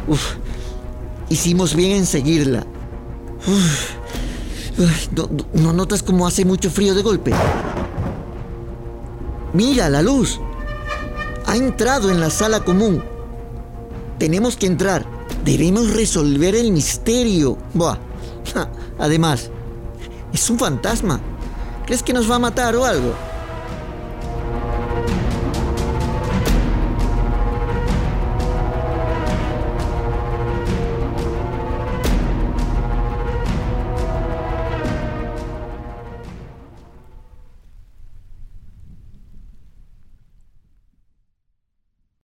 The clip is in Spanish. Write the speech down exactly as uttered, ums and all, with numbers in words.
Uf, hicimos bien en seguirla. Uf, uf, no, ¿no notas cómo hace mucho frío de golpe? Mira, la luz. Ha entrado en la sala común. Tenemos que entrar. Debemos resolver el misterio. Buah. Además, es un fantasma. ¿Crees que nos va a matar o algo?